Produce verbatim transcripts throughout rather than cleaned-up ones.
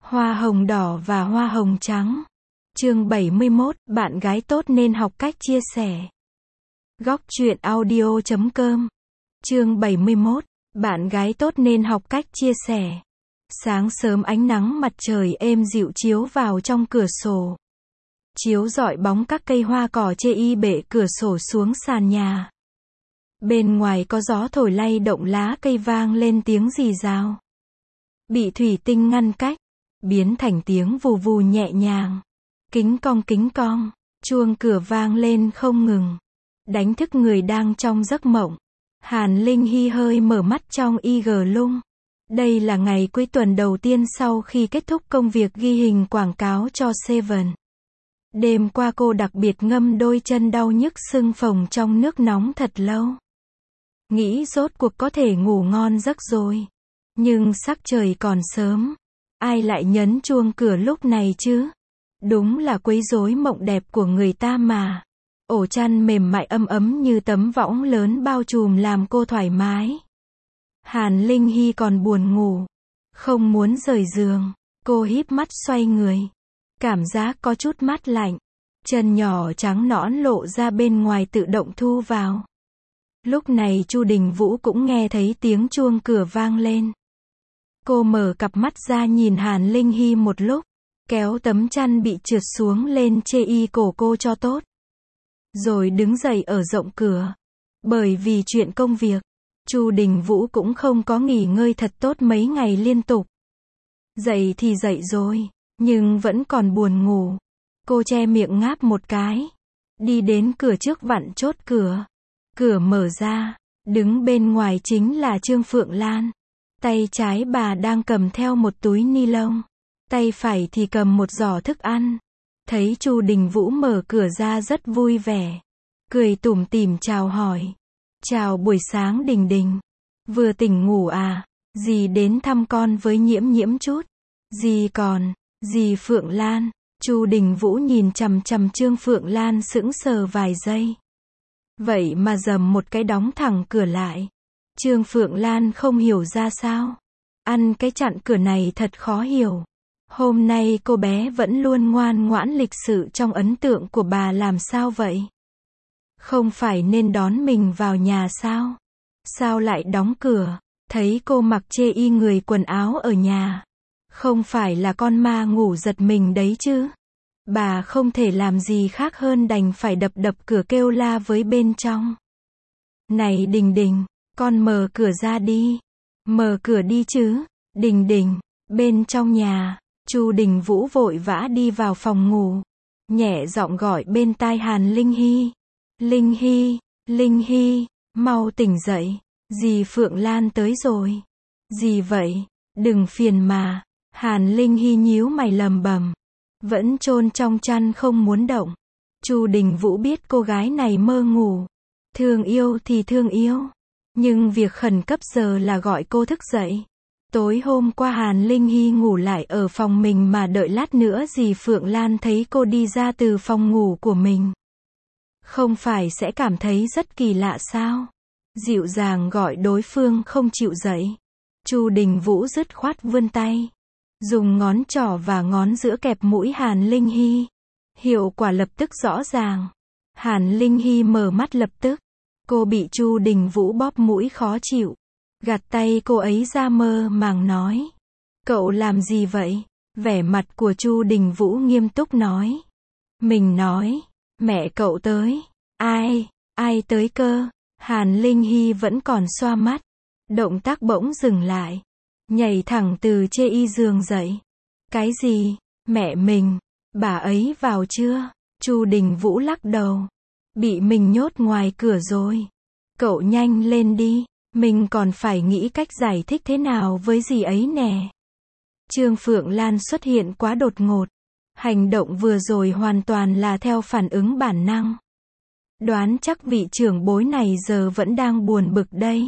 Hoa hồng đỏ và hoa hồng trắng. Chương bảy mươi mốt, bạn gái tốt nên học cách chia sẻ. Góc truyện audio chấm com. Chương bảy mươi mốt, bạn gái tốt nên học cách chia sẻ. Sáng sớm ánh nắng mặt trời êm dịu chiếu vào trong cửa sổ. Chiếu rọi bóng các cây hoa cỏ chê y bệ cửa sổ xuống sàn nhà. Bên ngoài có gió thổi lay động lá cây vang lên tiếng rì rào. Bị thủy tinh ngăn cách, biến thành tiếng vù vù nhẹ nhàng. Kính cong kính cong, chuông cửa vang lên không ngừng. Đánh thức người đang trong giấc mộng. Hàn Linh Hy hơi mở mắt trong y giê lung. Đây là ngày cuối tuần đầu tiên sau khi kết thúc công việc ghi hình quảng cáo cho Seven. Đêm qua cô đặc biệt ngâm đôi chân đau nhức sưng phồng trong nước nóng thật lâu. Nghĩ rốt cuộc có thể ngủ ngon giấc rồi. Nhưng sắc trời còn sớm. Ai lại nhấn chuông cửa lúc này chứ? Đúng là quấy rối mộng đẹp của người ta mà. Ổ chăn mềm mại ấm ấm như tấm võng lớn bao trùm làm cô thoải mái. Hàn Linh Hy còn buồn ngủ. Không muốn rời giường. Cô híp mắt xoay người. Cảm giác có chút mát lạnh. Chân nhỏ trắng nõn lộ ra bên ngoài tự động thu vào. Lúc này Chu Đình Vũ cũng nghe thấy tiếng chuông cửa vang lên. Cô mở cặp mắt ra nhìn Hàn Linh Hy một lúc. Kéo tấm chăn bị trượt xuống lên chê y cổ cô cho tốt. Rồi đứng dậy ở rộng cửa. Bởi vì chuyện công việc, Chu Đình Vũ cũng không có nghỉ ngơi thật tốt mấy ngày liên tục. Dậy thì dậy rồi, nhưng vẫn còn buồn ngủ. Cô che miệng ngáp một cái. Đi đến cửa trước vặn chốt cửa. Cửa mở ra, đứng bên ngoài chính là Trương Phượng Lan. Tay trái bà đang cầm theo một túi ni lông. Tay phải thì cầm một giỏ thức ăn. Thấy Chu Đình Vũ mở cửa ra rất vui vẻ. Cười tủm tỉm chào hỏi. Chào buổi sáng Đình Đình. Vừa tỉnh ngủ à? Dì đến thăm con với Nhiễm Nhiễm chút. Dì còn, dì Phượng Lan. Chu Đình Vũ nhìn chằm chằm Trương Phượng Lan sững sờ vài giây. Vậy mà dầm một cái đóng thẳng cửa lại. Trương Phượng Lan không hiểu ra sao. Ăn cái chặn cửa này thật khó hiểu. Hôm nay cô bé vẫn luôn ngoan ngoãn lịch sự trong ấn tượng của bà làm sao vậy? Không phải nên đón mình vào nhà sao? Sao lại đóng cửa? Thấy cô mặc chê y người quần áo ở nhà. Không phải là con ma ngủ giật mình đấy chứ? Bà không thể làm gì khác hơn đành phải đập đập cửa kêu la với bên trong. Này Đình Đình, con mở cửa ra đi. Mở cửa đi chứ. Đình Đình, bên trong nhà. Chu Đình Vũ vội vã đi vào phòng ngủ. Nhẹ giọng gọi bên tai Hàn Linh Hy. Linh Hy, Linh Hy, mau tỉnh dậy. Dì Phượng Lan tới rồi. Gì vậy? Đừng phiền mà. Hàn Linh Hy nhíu mày lầm bầm. Vẫn chôn trong chăn không muốn động. Chu Đình Vũ biết cô gái này mơ ngủ. Thương yêu thì thương yêu. Nhưng việc khẩn cấp giờ là gọi cô thức dậy. Tối hôm qua Hàn Linh Hy ngủ lại ở phòng mình mà đợi lát nữa dì Phượng Lan thấy cô đi ra từ phòng ngủ của mình. Không phải sẽ cảm thấy rất kỳ lạ sao? Dịu dàng gọi đối phương không chịu dậy. Chu Đình Vũ dứt khoát vươn tay. Dùng ngón trỏ và ngón giữa kẹp mũi Hàn Linh Hy. Hiệu quả lập tức rõ ràng. Hàn Linh Hy mở mắt lập tức. Cô bị Chu Đình Vũ bóp mũi khó chịu. Gạt tay cô ấy ra mơ màng nói. Cậu làm gì vậy? Vẻ mặt của Chu Đình Vũ nghiêm túc nói. Mình nói. Mẹ cậu tới. Ai? Ai tới cơ? Hàn Linh Hy vẫn còn xoa mắt. Động tác bỗng dừng lại. Nhảy thẳng từ chê y giường dậy. Cái gì? Mẹ mình. Bà ấy vào chưa? Chu Đình Vũ lắc đầu. Bị mình nhốt ngoài cửa rồi. Cậu nhanh lên đi. Mình còn phải nghĩ cách giải thích thế nào với dì ấy nè. Trương Phượng Lan xuất hiện quá đột ngột. Hành động vừa rồi hoàn toàn là theo phản ứng bản năng. Đoán chắc vị trưởng bối này giờ vẫn đang buồn bực đây.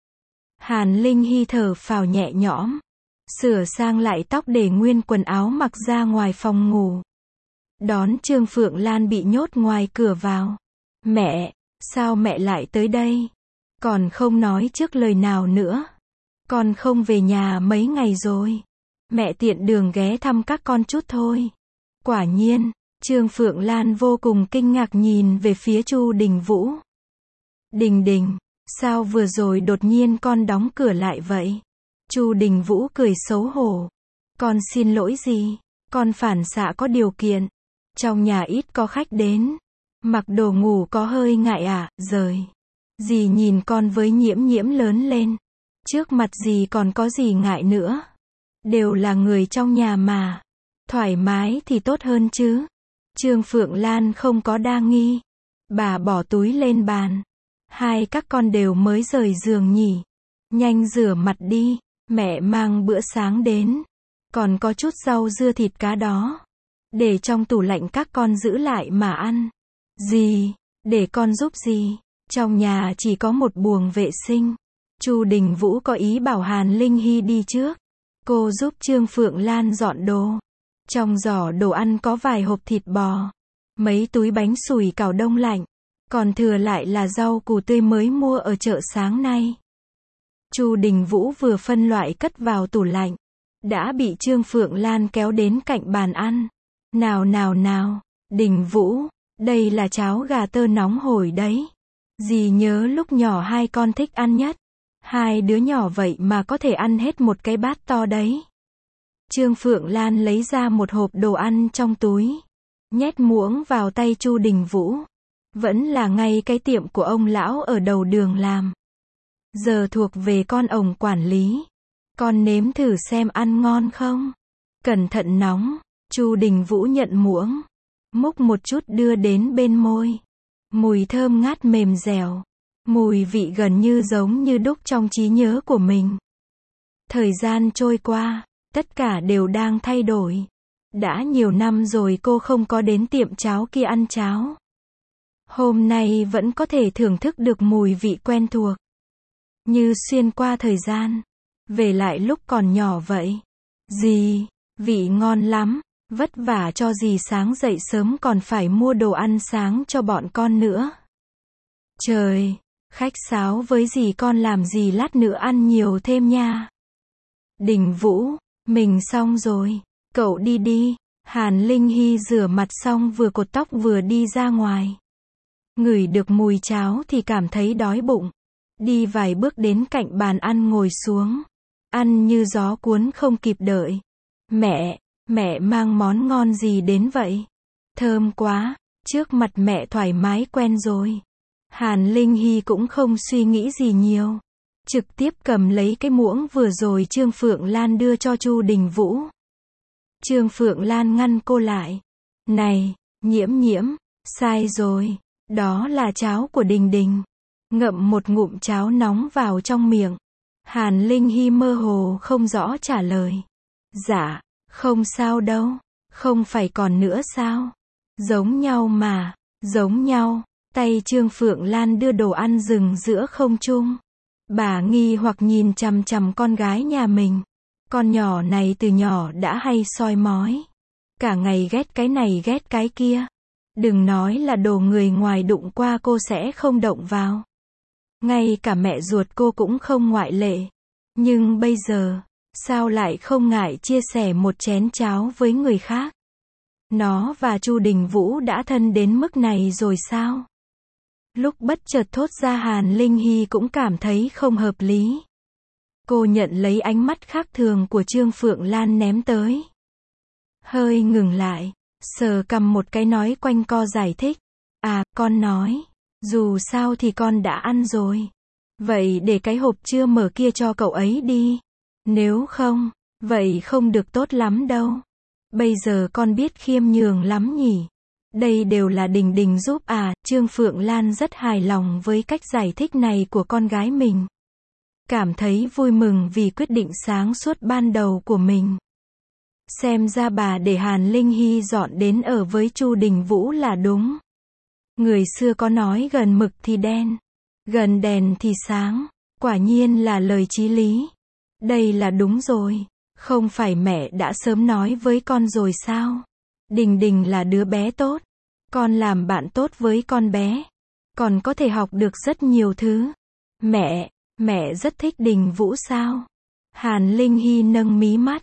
Hàn Linh Hy thở phào nhẹ nhõm. Sửa sang lại tóc để nguyên quần áo mặc ra ngoài phòng ngủ. Đón Trương Phượng Lan bị nhốt ngoài cửa vào. Mẹ, sao mẹ lại tới đây? Còn không nói trước lời nào nữa. Con không về nhà mấy ngày rồi. Mẹ tiện đường ghé thăm các con chút thôi. Quả nhiên, Trương Phượng Lan vô cùng kinh ngạc nhìn về phía Chu Đình Vũ. Đình Đình, sao vừa rồi đột nhiên con đóng cửa lại vậy? Chu Đình Vũ cười xấu hổ. Con xin lỗi gì? Con phản xạ có điều kiện. Trong nhà ít có khách đến. Mặc đồ ngủ có hơi ngại à, rời. Dì nhìn con với Nhiễm Nhiễm lớn lên. Trước mặt dì còn có gì ngại nữa. Đều là người trong nhà mà. Thoải mái thì tốt hơn chứ. Trương Phượng Lan không có đa nghi. Bà bỏ túi lên bàn. Hai các con đều mới rời giường nhỉ. Nhanh rửa mặt đi. Mẹ mang bữa sáng đến. Còn có chút rau dưa thịt cá đó. Để trong tủ lạnh các con giữ lại mà ăn. Dì, để con giúp dì. Trong nhà chỉ có một buồng vệ sinh. Chu Đình Vũ có ý bảo Hàn Linh Hy đi trước. Cô giúp Trương Phượng Lan dọn đồ. Trong giỏ đồ ăn có vài hộp thịt bò. Mấy túi bánh sủi cảo đông lạnh. Còn thừa lại là rau củ tươi mới mua ở chợ sáng nay. Chu Đình Vũ vừa phân loại cất vào tủ lạnh. Đã bị Trương Phượng Lan kéo đến cạnh bàn ăn. Nào nào nào, Đình Vũ, đây là cháo gà tơ nóng hổi đấy. Dì nhớ lúc nhỏ hai con thích ăn nhất. Hai đứa nhỏ vậy mà có thể ăn hết một cái bát to đấy. Trương Phượng Lan lấy ra một hộp đồ ăn trong túi. Nhét muỗng vào tay Chu Đình Vũ. Vẫn là ngay cái tiệm của ông lão ở đầu đường làm. Giờ thuộc về con ổng quản lý. Con nếm thử xem ăn ngon không? Cẩn thận nóng. Chu Đình Vũ nhận muỗng. Múc một chút đưa đến bên môi. Mùi thơm ngát mềm dẻo. Mùi vị gần như giống như đúc trong trí nhớ của mình. Thời gian trôi qua, tất cả đều đang thay đổi. Đã nhiều năm rồi cô không có đến tiệm cháo kia ăn cháo. Hôm nay vẫn có thể thưởng thức được mùi vị quen thuộc. Như xuyên qua thời gian. Về lại lúc còn nhỏ vậy. Dì, vị ngon lắm. Vất vả cho dì sáng dậy sớm còn phải mua đồ ăn sáng cho bọn con nữa. Trời, khách sáo với dì con làm gì lát nữa ăn nhiều thêm nha. Đình Vũ, mình xong rồi. Cậu đi đi. Hàn Linh Hy rửa mặt xong vừa cột tóc vừa đi ra ngoài. Ngửi được mùi cháo thì cảm thấy đói bụng. Đi vài bước đến cạnh bàn ăn ngồi xuống. Ăn như gió cuốn không kịp đợi. Mẹ, mẹ mang món ngon gì đến vậy? Thơm quá, trước mặt mẹ thoải mái quen rồi. Hàn Linh Hy cũng không suy nghĩ gì nhiều. Trực tiếp cầm lấy cái muỗng vừa rồi Trương Phượng Lan đưa cho Chu Đình Vũ. Trương Phượng Lan ngăn cô lại. Này, Nhiễm Nhiễm, sai rồi. Đó là cháo của Đình Đình. Ngậm một ngụm cháo nóng vào trong miệng. Hàn Linh Hy mơ hồ không rõ trả lời. Dạ, không sao đâu. Không phải còn nữa sao? Giống nhau mà, giống nhau. Tay Trương Phượng Lan đưa đồ ăn dừng giữa không trung. Bà nghi hoặc nhìn chằm chằm con gái nhà mình. Con nhỏ này từ nhỏ đã hay soi mói. Cả ngày ghét cái này ghét cái kia. Đừng nói là đồ người ngoài đụng qua cô sẽ không động vào. Ngay cả mẹ ruột cô cũng không ngoại lệ. Nhưng bây giờ, sao lại không ngại chia sẻ một chén cháo với người khác? Nó và Chu Đình Vũ đã thân đến mức này rồi sao? Lúc bất chợt thốt ra Hàn Linh Hy cũng cảm thấy không hợp lý. Cô nhận lấy ánh mắt khác thường của Trương Phượng Lan ném tới. Hơi ngừng lại, sờ cằm một cái nói quanh co giải thích. À, con nói, dù sao thì con đã ăn rồi. Vậy để cái hộp chưa mở kia cho cậu ấy đi. Nếu không, vậy không được tốt lắm đâu. Bây giờ con biết khiêm nhường lắm nhỉ. Đây đều là Đình Đình giúp à. Trương Phượng Lan rất hài lòng với cách giải thích này của con gái mình. Cảm thấy vui mừng vì quyết định sáng suốt ban đầu của mình. Xem ra bà để Hàn Linh Hy dọn đến ở với Chu Đình Vũ là đúng. Người xưa có nói gần mực thì đen, gần đèn thì sáng. Quả nhiên là lời chí lý. Đây là đúng rồi. Không phải mẹ đã sớm nói với con rồi sao? Đình Đình là đứa bé tốt. Con làm bạn tốt với con bé. Còn có thể học được rất nhiều thứ. Mẹ, mẹ rất thích Đình Vũ sao? Hàn Linh Hy nâng mí mắt.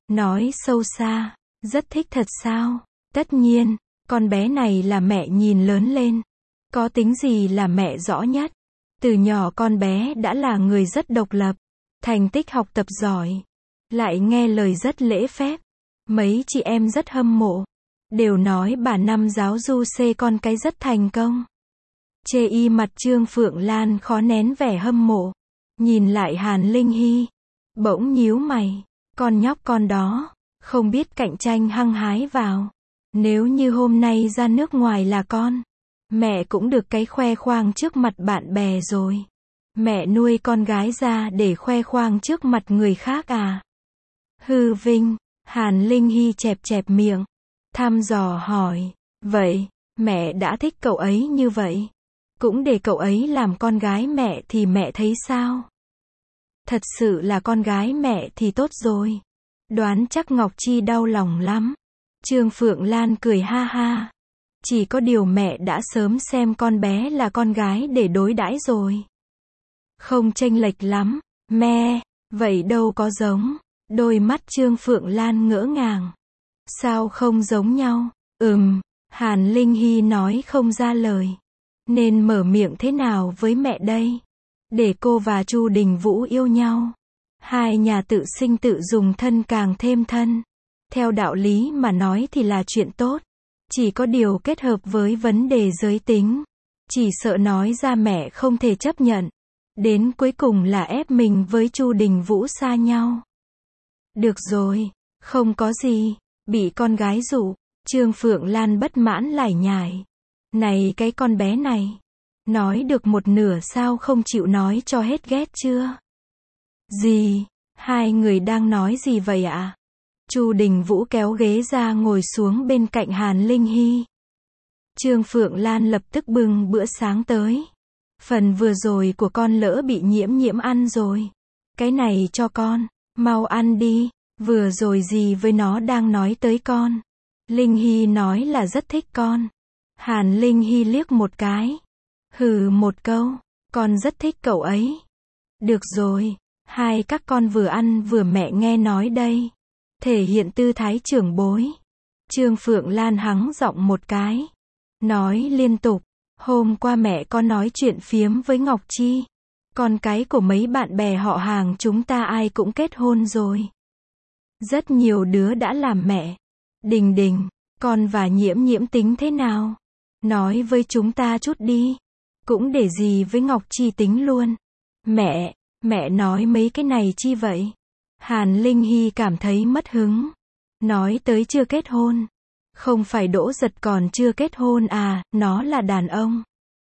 nói sâu xa, rất thích thật sao? Tất nhiên, con bé này là mẹ nhìn lớn lên. Có tính gì là mẹ rõ nhất. Từ nhỏ con bé đã là người rất độc lập, thành tích học tập giỏi, lại nghe lời rất lễ phép. Mấy chị em rất hâm mộ, đều nói bà Năm giáo du xê con cái rất thành công. Chê y mặt Trương Phượng Lan khó nén vẻ hâm mộ, nhìn lại Hàn Linh Hy, bỗng nhíu mày, con nhóc con đó, không biết cạnh tranh hăng hái vào. Nếu như hôm nay ra nước ngoài là con, mẹ cũng được cái khoe khoang trước mặt bạn bè rồi. Mẹ nuôi con gái ra để khoe khoang trước mặt người khác à? Hư vinh, Hàn Linh Hy chẹp chẹp miệng, thăm dò hỏi, vậy, mẹ đã thích cậu ấy như vậy, cũng để cậu ấy làm con gái mẹ thì mẹ thấy sao? Thật sự là con gái mẹ thì tốt rồi. Đoán chắc Ngọc Chi đau lòng lắm. Trương Phượng Lan cười ha ha. Chỉ có điều mẹ đã sớm xem con bé là con gái để đối đãi rồi. Không chênh lệch lắm, me, vậy đâu có giống. Đôi mắt Trương Phượng Lan ngỡ ngàng. Sao không giống nhau? Ừm, Hàn Linh Hy nói không ra lời. Nên mở miệng thế nào với mẹ đây? Để cô và Chu Đình Vũ yêu nhau. Hai nhà tự sinh tự dùng thân càng thêm thân. Theo đạo lý mà nói thì là chuyện tốt. Chỉ có điều kết hợp với vấn đề giới tính. Chỉ sợ nói ra mẹ không thể chấp nhận. Đến cuối cùng là ép mình với Chu Đình Vũ xa nhau. Được rồi, không có gì. Bị con gái dụ, Trương Phượng Lan bất mãn lải nhải. Này cái con bé này. Nói được một nửa sao không chịu nói cho hết ghét chưa? Gì? Hai người đang nói gì vậy ạ? Chu Đình Vũ kéo ghế ra ngồi xuống bên cạnh Hàn Linh Hy. Trương Phượng Lan lập tức bưng bữa sáng tới. Phần vừa rồi của con lỡ bị nhiễm nhiễm ăn rồi. Cái này cho con, mau ăn đi. Vừa rồi gì với nó đang nói tới con. Linh Hy nói là rất thích con. Hàn Linh Hy liếc một cái. Hừ một câu, con rất thích cậu ấy. Được rồi, hai các con vừa ăn vừa mẹ nghe nói đây. Thể hiện tư thái trưởng bối. Trương Phượng Lan hắng giọng một cái. Nói liên tục, hôm qua mẹ con nói chuyện phiếm với Ngọc Chi. Con cái của mấy bạn bè họ hàng chúng ta ai cũng kết hôn rồi. Rất nhiều đứa đã làm mẹ. Đình Đình, con và Nhiễm Nhiễm tính thế nào? Nói với chúng ta chút đi. Cũng để gì với Ngọc Chi tính luôn. Mẹ, mẹ nói mấy cái này chi vậy? Hàn Linh Hy cảm thấy mất hứng. Nói tới chưa kết hôn. Không phải Đỗ Giật còn chưa kết hôn à, nó là đàn ông.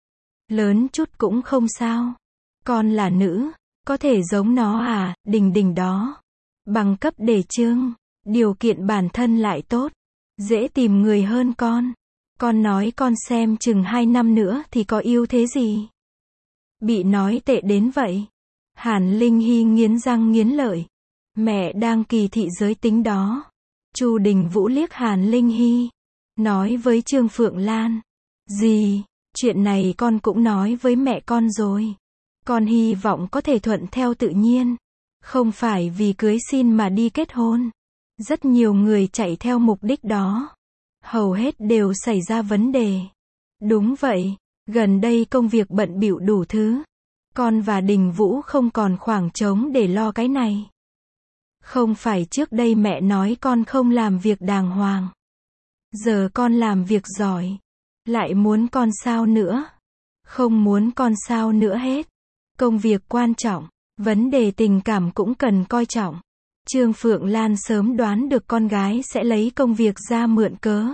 Lớn chút cũng không sao. Con là nữ, có thể giống nó à, Đình Đình đó. Bằng cấp đề chương, điều kiện bản thân lại tốt. Dễ tìm người hơn con. Con nói con xem chừng hai năm nữa thì có yêu thế gì? Bị nói tệ đến vậy. Hàn Linh Hy nghiến răng nghiến lợi. Mẹ đang kỳ thị giới tính đó. Chu Đình Vũ liếc Hàn Linh Hy. Nói với Trương Phượng Lan. Gì? Chuyện này con cũng nói với mẹ con rồi. Con hy vọng có thể thuận theo tự nhiên. Không phải vì cưới xin mà đi kết hôn. Rất nhiều người chạy theo mục đích đó. Hầu hết đều xảy ra vấn đề. Đúng vậy, gần đây công việc bận bịu đủ thứ. Con và Đình Vũ không còn khoảng trống để lo cái này. Không phải trước đây mẹ nói con không làm việc đàng hoàng. Giờ con làm việc giỏi. Lại muốn con sao nữa? Không muốn con sao nữa hết. Công việc quan trọng, vấn đề tình cảm cũng cần coi trọng. Trương Phượng Lan sớm đoán được con gái sẽ lấy công việc ra mượn cớ.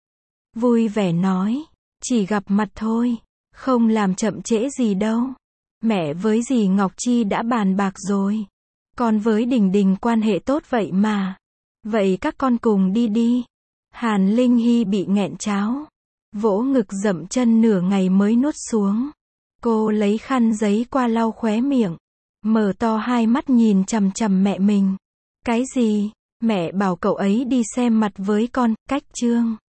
Vui vẻ nói, chỉ gặp mặt thôi, không làm chậm trễ gì đâu. Mẹ với dì Ngọc Chi đã bàn bạc rồi. Con với Đình Đình quan hệ tốt vậy mà. Vậy các con cùng đi đi. Hàn Linh Hy bị nghẹn cháo. Vỗ ngực dậm chân nửa ngày mới nuốt xuống. Cô lấy khăn giấy qua lau khóe miệng. Mở to hai mắt nhìn chằm chằm mẹ mình. Cái gì? Mẹ bảo cậu ấy đi xem mặt với con, cách Trương.